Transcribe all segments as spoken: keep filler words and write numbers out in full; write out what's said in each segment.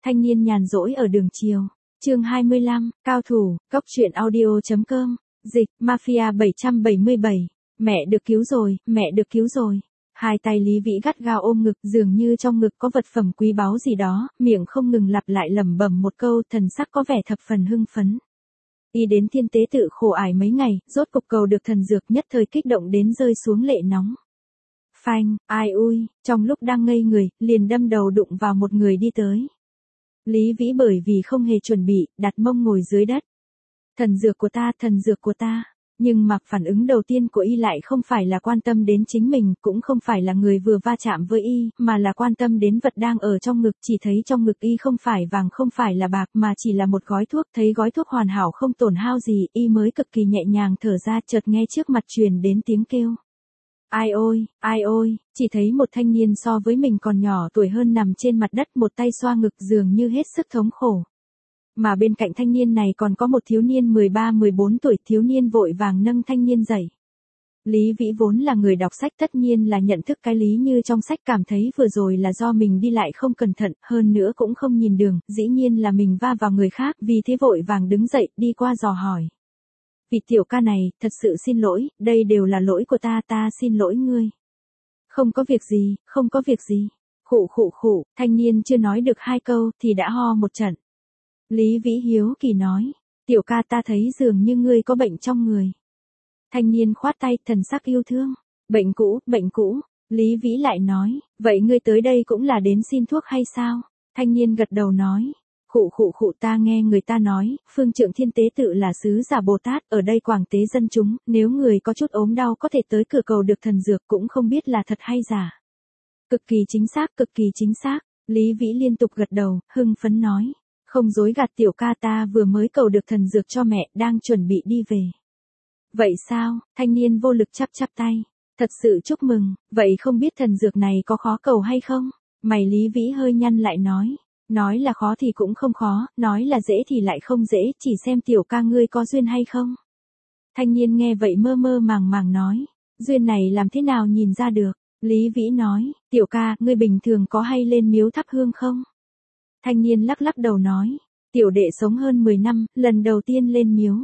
Thanh niên nhàn rỗi ở đường chiều. Chương hai mươi lăm, cao thủ, cốc truyện audio chấm com, dịch, Mafia bảy trăm bảy mươi bảy. Mẹ được cứu rồi, mẹ được cứu rồi. Hai tay Lý Vĩ gắt gao ôm ngực, dường như trong ngực có vật phẩm quý báu gì đó, miệng không ngừng lặp lại lẩm bẩm một câu, thần sắc có vẻ thập phần hưng phấn. Y đến Thiên Tế Tự khổ ải mấy ngày, rốt cục cầu được thần dược, nhất thời kích động đến rơi xuống lệ nóng. Phanh, ai ui, trong lúc đang ngây người, liền đâm đầu đụng vào một người đi tới. Lý Vĩ bởi vì không hề chuẩn bị, đặt mông ngồi dưới đất. Thần dược của ta, thần dược của ta. Nhưng mà phản ứng đầu tiên của y lại không phải là quan tâm đến chính mình, cũng không phải là người vừa va chạm với y, mà là quan tâm đến vật đang ở trong ngực. Chỉ thấy trong ngực y không phải vàng không phải là bạc mà chỉ là một gói thuốc. Thấy gói thuốc hoàn hảo không tổn hao gì, y mới cực kỳ nhẹ nhàng thở ra, chợt nghe trước mặt truyền đến tiếng kêu. Ai ôi, ai ôi, chỉ thấy một thanh niên so với mình còn nhỏ tuổi hơn nằm trên mặt đất, một tay xoa ngực dường như hết sức thống khổ. Mà bên cạnh thanh niên này còn có một thiếu niên mười ba mười bốn tuổi, thiếu niên vội vàng nâng thanh niên dậy. Lý Vĩ vốn là người đọc sách, tất nhiên là nhận thức cái lý như trong sách, cảm thấy vừa rồi là do mình đi lại không cẩn thận, hơn nữa cũng không nhìn đường, dĩ nhiên là mình va vào người khác, vì thế vội vàng đứng dậy, đi qua dò hỏi. Vị tiểu ca này, thật sự xin lỗi, đây đều là lỗi của ta, ta xin lỗi ngươi. Không có việc gì, không có việc gì. Khụ khụ khụ, thanh niên chưa nói được hai câu thì đã ho một trận. Lý Vĩ hiếu kỳ nói, tiểu ca ta thấy dường như ngươi có bệnh trong người. Thanh niên khoát tay, thần sắc yêu thương. Bệnh cũ, bệnh cũ. Lý Vĩ lại nói, vậy ngươi tới đây cũng là đến xin thuốc hay sao? Thanh niên gật đầu nói. Khụ khụ khụ, ta nghe người ta nói, phương trượng Thiên Tế Tự là sứ giả Bồ Tát, ở đây quảng tế dân chúng, nếu người có chút ốm đau có thể tới cửa cầu được thần dược, cũng không biết là thật hay giả. Cực kỳ chính xác, cực kỳ chính xác. Lý Vĩ liên tục gật đầu, hưng phấn nói. Không dối gạt tiểu ca, ta vừa mới cầu được thần dược cho mẹ, đang chuẩn bị đi về. Vậy sao? Thanh niên vô lực chắp chắp tay. Thật sự chúc mừng, vậy không biết thần dược này có khó cầu hay không? Mày Lý Vĩ hơi nhăn lại nói. Nói là khó thì cũng không khó, nói là dễ thì lại không dễ, chỉ xem tiểu ca ngươi có duyên hay không. Thanh niên nghe vậy mơ mơ màng màng nói. Duyên này làm thế nào nhìn ra được? Lý Vĩ nói, tiểu ca, ngươi bình thường có hay lên miếu thắp hương không? Thanh niên lắc lắc đầu nói, tiểu đệ sống hơn mười năm, lần đầu tiên lên miếu.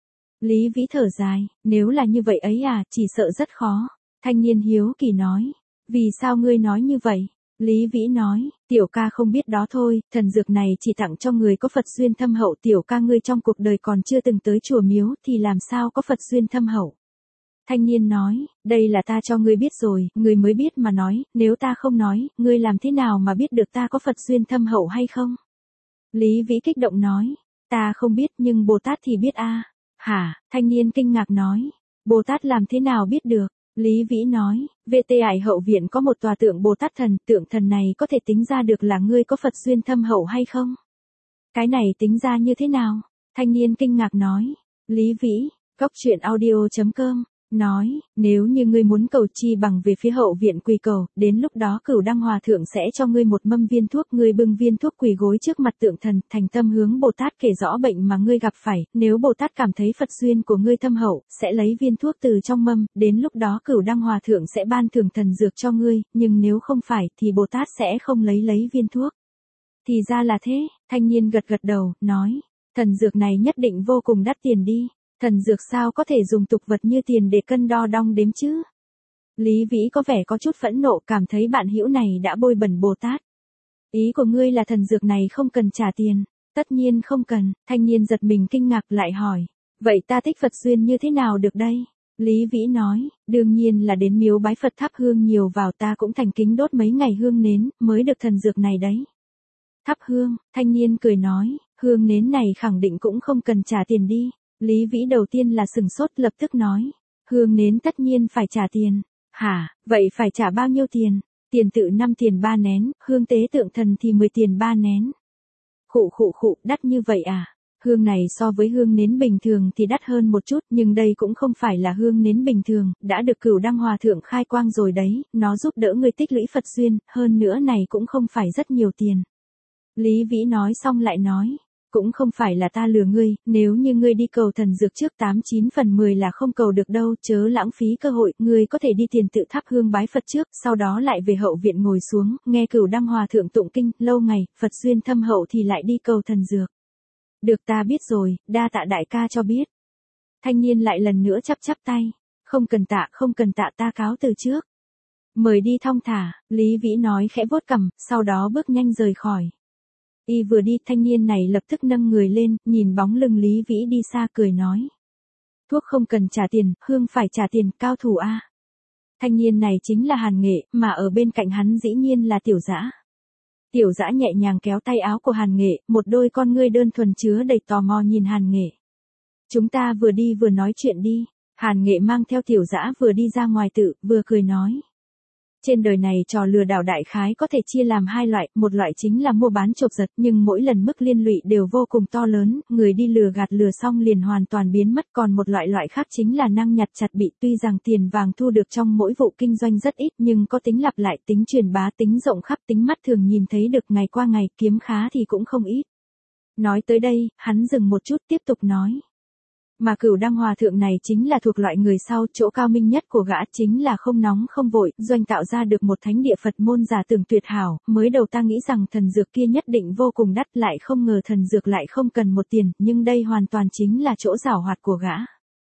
Lý Vĩ thở dài, nếu là như vậy ấy à, chỉ sợ rất khó. Thanh niên hiếu kỳ nói, vì sao ngươi nói như vậy? Lý Vĩ nói, tiểu ca không biết đó thôi, thần dược này chỉ tặng cho người có Phật duyên thâm hậu, tiểu ca ngươi trong cuộc đời còn chưa từng tới chùa miếu thì làm sao có Phật duyên thâm hậu. Thanh niên nói, đây là ta cho ngươi biết rồi, ngươi mới biết mà nói, nếu ta không nói, ngươi làm thế nào mà biết được ta có Phật duyên thâm hậu hay không? Lý Vĩ kích động nói, ta không biết nhưng Bồ Tát thì biết a. À. Hả? Thanh niên kinh ngạc nói, Bồ Tát làm thế nào biết được? Lý Vĩ nói, vê tê Ải hậu viện có một tòa tượng Bồ Tát thần, tượng thần này có thể tính ra được là ngươi có Phật duyên thâm hậu hay không? Cái này tính ra như thế nào? Thanh niên kinh ngạc nói, Lý Vĩ, cốc truyện audio chấm com, nói, nếu như ngươi muốn cầu chi bằng về phía hậu viện quỳ cầu, đến lúc đó Cửu Đăng Hòa Thượng sẽ cho ngươi một mâm viên thuốc, ngươi bưng viên thuốc quỳ gối trước mặt tượng thần, thành tâm hướng Bồ Tát kể rõ bệnh mà ngươi gặp phải, nếu Bồ Tát cảm thấy Phật duyên của ngươi thâm hậu, sẽ lấy viên thuốc từ trong mâm, đến lúc đó Cửu Đăng Hòa Thượng sẽ ban thưởng thần dược cho ngươi, nhưng nếu không phải thì Bồ Tát sẽ không lấy lấy viên thuốc. Thì ra là thế, thanh niên gật gật đầu, nói, thần dược này nhất định vô cùng đắt tiền đi. Thần dược sao có thể dùng tục vật như tiền để cân đo đong đếm chứ? Lý Vĩ có vẻ có chút phẫn nộ, cảm thấy bạn hữu này đã bôi bẩn Bồ Tát. Ý của ngươi là thần dược này không cần trả tiền? Tất nhiên không cần. Thanh niên giật mình kinh ngạc lại hỏi. Vậy ta thích Phật duyên như thế nào được đây? Lý Vĩ nói, đương nhiên là đến miếu bái Phật thắp hương nhiều vào, ta cũng thành kính đốt mấy ngày hương nến, mới được thần dược này đấy. Thắp hương, thanh niên cười nói, hương nến này khẳng định cũng không cần trả tiền đi. Lý Vĩ đầu tiên là sừng sốt, lập tức nói, hương nến tất nhiên phải trả tiền. Hả, vậy phải trả bao nhiêu tiền? Tiền tự năm tiền ba nén, hương tế tượng thần thì mười tiền ba nén. Khụ khụ khụ, đắt như vậy à? Hương này so với hương nến bình thường thì đắt hơn một chút, nhưng đây cũng không phải là hương nến bình thường, đã được Cửu Đăng Hòa Thượng khai quang rồi đấy, nó giúp đỡ người tích lũy Phật duyên, hơn nữa này cũng không phải rất nhiều tiền. Lý Vĩ nói xong lại nói, cũng không phải là ta lừa ngươi, nếu như ngươi đi cầu thần dược trước tám chín phần mười là không cầu được đâu, chớ lãng phí cơ hội, ngươi có thể đi tiền tự thắp hương bái Phật trước, sau đó lại về hậu viện ngồi xuống, nghe Cửu Đăng Hòa thượng tụng kinh, lâu ngày, Phật duyên thâm hậu thì lại đi cầu thần dược. Được, ta biết rồi, đa tạ đại ca cho biết. Thanh niên lại lần nữa chắp chắp tay, không cần tạ, không cần tạ, ta cáo từ trước. Mời đi thong thả, Lý Vĩ nói khẽ vuốt cằm, sau đó bước nhanh rời khỏi. Y vừa đi, thanh niên này lập tức nâng người lên, nhìn bóng lưng Lý Vĩ đi xa cười nói. Thuốc không cần trả tiền, hương phải trả tiền, cao thủ a. Thanh niên này chính là Hàn Nghệ, mà ở bên cạnh hắn dĩ nhiên là Tiểu Dã. Tiểu Dã nhẹ nhàng kéo tay áo của Hàn Nghệ, một đôi con ngươi đơn thuần chứa đầy tò mò nhìn Hàn Nghệ. Chúng ta vừa đi vừa nói chuyện đi. Hàn Nghệ mang theo Tiểu Dã vừa đi ra ngoài tự, vừa cười nói. Trên đời này trò lừa đảo đại khái có thể chia làm hai loại, một loại chính là mua bán chộp giật, nhưng mỗi lần mức liên lụy đều vô cùng to lớn, người đi lừa gạt lừa xong liền hoàn toàn biến mất, còn một loại loại khác chính là năng nhặt chặt bị, tuy rằng tiền vàng thu được trong mỗi vụ kinh doanh rất ít nhưng có tính lặp lại, tính truyền bá, tính rộng khắp, tính mắt thường nhìn thấy được ngày qua ngày, kiếm khá thì cũng không ít. Nói tới đây, hắn dừng một chút tiếp tục nói. Mà Cửu Đăng Hòa thượng này chính là thuộc loại người sau, chỗ cao minh nhất của gã chính là không nóng không vội, doanh tạo ra được một thánh địa Phật môn giả tưởng tuyệt hảo, mới đầu ta nghĩ rằng thần dược kia nhất định vô cùng đắt, lại không ngờ thần dược lại không cần một tiền, nhưng đây hoàn toàn chính là chỗ giảo hoạt của gã.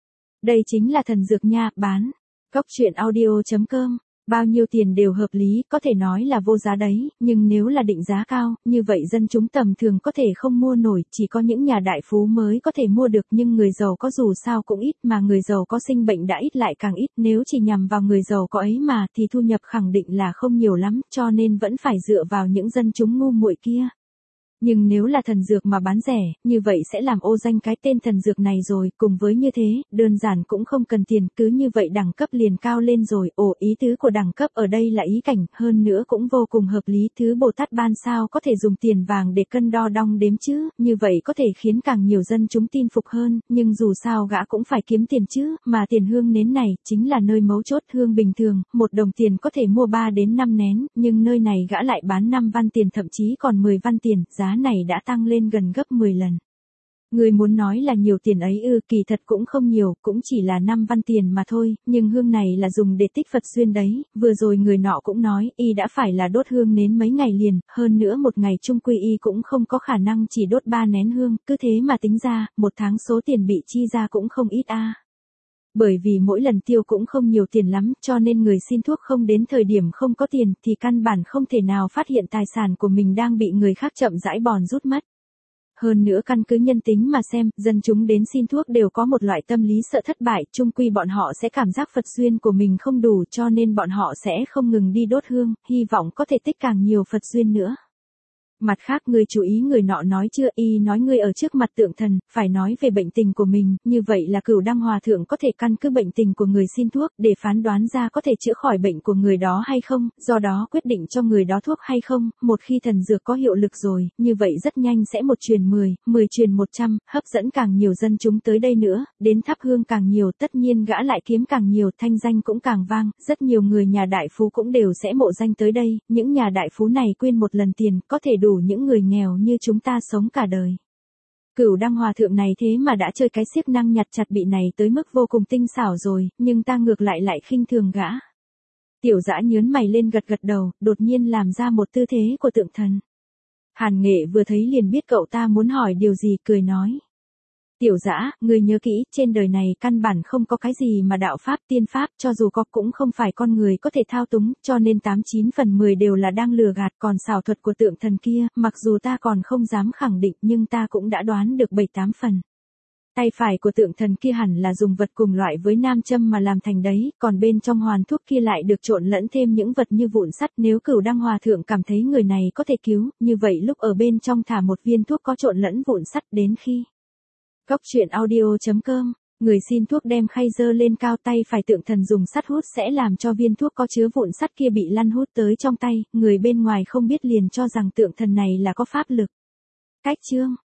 Đây chính là thần dược nha, bán. Cóc truyện audio chấm com. Bao nhiêu tiền đều hợp lý, có thể nói là vô giá đấy, nhưng nếu là định giá cao, như vậy dân chúng tầm thường có thể không mua nổi, chỉ có những nhà đại phú mới có thể mua được, nhưng người giàu có dù sao cũng ít, mà người giàu có sinh bệnh đã ít lại càng ít, nếu chỉ nhằm vào người giàu có ấy mà thì thu nhập khẳng định là không nhiều lắm, cho nên vẫn phải dựa vào những dân chúng ngu muội kia. Nhưng nếu là thần dược mà bán rẻ, như vậy sẽ làm ô danh cái tên thần dược này rồi, cùng với như thế, đơn giản cũng không cần tiền, cứ như vậy đẳng cấp liền cao lên rồi, ồ ý tứ của đẳng cấp ở đây là ý cảnh, hơn nữa cũng vô cùng hợp lý, thứ Bồ Tát ban sao có thể dùng tiền vàng để cân đo đong đếm chứ, như vậy có thể khiến càng nhiều dân chúng tin phục hơn, nhưng dù sao gã cũng phải kiếm tiền chứ, mà tiền hương nến này, chính là nơi mấu chốt, hương bình thường, một đồng tiền có thể mua ba đến năm nén, nhưng nơi này gã lại bán năm văn tiền thậm chí còn mười văn tiền, giá này đã tăng lên gần gấp mười lần. Người muốn nói là nhiều tiền ấy ư, kỳ thật cũng không nhiều, cũng chỉ là năm văn tiền mà thôi, nhưng hương này là dùng để tích Phật duyên đấy, vừa rồi người nọ cũng nói, y đã phải là đốt hương nến mấy ngày liền, hơn nữa một ngày chung quy y cũng không có khả năng chỉ đốt ba nén hương, cứ thế mà tính ra, một tháng số tiền bị chi ra cũng không ít a. Bởi vì mỗi lần tiêu cũng không nhiều tiền lắm, cho nên người xin thuốc không đến thời điểm không có tiền thì căn bản không thể nào phát hiện tài sản của mình đang bị người khác chậm rãi bòn rút mất. Hơn nữa căn cứ nhân tính mà xem, dân chúng đến xin thuốc đều có một loại tâm lý sợ thất bại, chung quy bọn họ sẽ cảm giác Phật duyên của mình không đủ, cho nên bọn họ sẽ không ngừng đi đốt hương, hy vọng có thể tích càng nhiều Phật duyên nữa. Mặt khác người chú ý người nọ nói chưa, y nói ngươi ở trước mặt tượng thần, phải nói về bệnh tình của mình, như vậy là Cửu Đăng Hòa thượng có thể căn cứ bệnh tình của người xin thuốc, để phán đoán ra có thể chữa khỏi bệnh của người đó hay không, do đó quyết định cho người đó thuốc hay không, một khi thần dược có hiệu lực rồi, như vậy rất nhanh sẽ một truyền mười, mười truyền một trăm, hấp dẫn càng nhiều dân chúng tới đây nữa, đến thắp hương càng nhiều, tất nhiên gã lại kiếm càng nhiều, thanh danh cũng càng vang, rất nhiều người nhà đại phú cũng đều sẽ mộ danh tới đây, những nhà đại phú này quyên một lần tiền, có thể đủ những người nghèo như chúng ta sống cả đời. Cửu Đăng Hòa thượng này thế mà đã chơi cái siếc năng nhặt chặt bị này tới mức vô cùng tinh xảo rồi, nhưng ta ngược lại lại khinh thường gã. Tiểu Dã nhớn mày lên gật gật đầu, đột nhiên làm ra một tư thế của tượng thần. Hàn Nghệ vừa thấy liền biết cậu ta muốn hỏi điều gì, cười nói. Tiểu Dã, ngươi nhớ kỹ, trên đời này căn bản không có cái gì mà đạo pháp tiên pháp, cho dù có cũng không phải con người có thể thao túng, cho nên tám chín phần mười đều là đang lừa gạt, còn xảo thuật của tượng thần kia, mặc dù ta còn không dám khẳng định nhưng ta cũng đã đoán được bảy tám phần. Tay phải của tượng thần kia hẳn là dùng vật cùng loại với nam châm mà làm thành đấy, còn bên trong hoàn thuốc kia lại được trộn lẫn thêm những vật như vụn sắt, nếu Cửu Đăng Hòa thượng cảm thấy người này có thể cứu, như vậy lúc ở bên trong thả một viên thuốc có trộn lẫn vụn sắt, đến khi Cóc truyện audio chấm com, người xin thuốc đem khay dơ lên cao, tay phải tượng thần dùng sắt hút sẽ làm cho viên thuốc có chứa vụn sắt kia bị lăn hút tới trong tay, người bên ngoài không biết liền cho rằng tượng thần này là có pháp lực. Cách chương